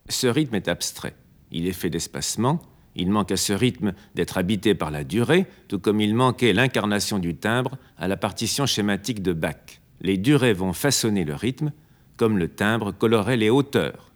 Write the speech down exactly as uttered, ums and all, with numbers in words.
Ce rythme est abstrait. Il est fait d'espacement. Il manque à ce rythme d'être habité par la durée, tout comme il manquait l'incarnation du timbre à la partition schématique de Bach. Les durées vont façonner le rythme, comme le timbre colorait les hauteurs.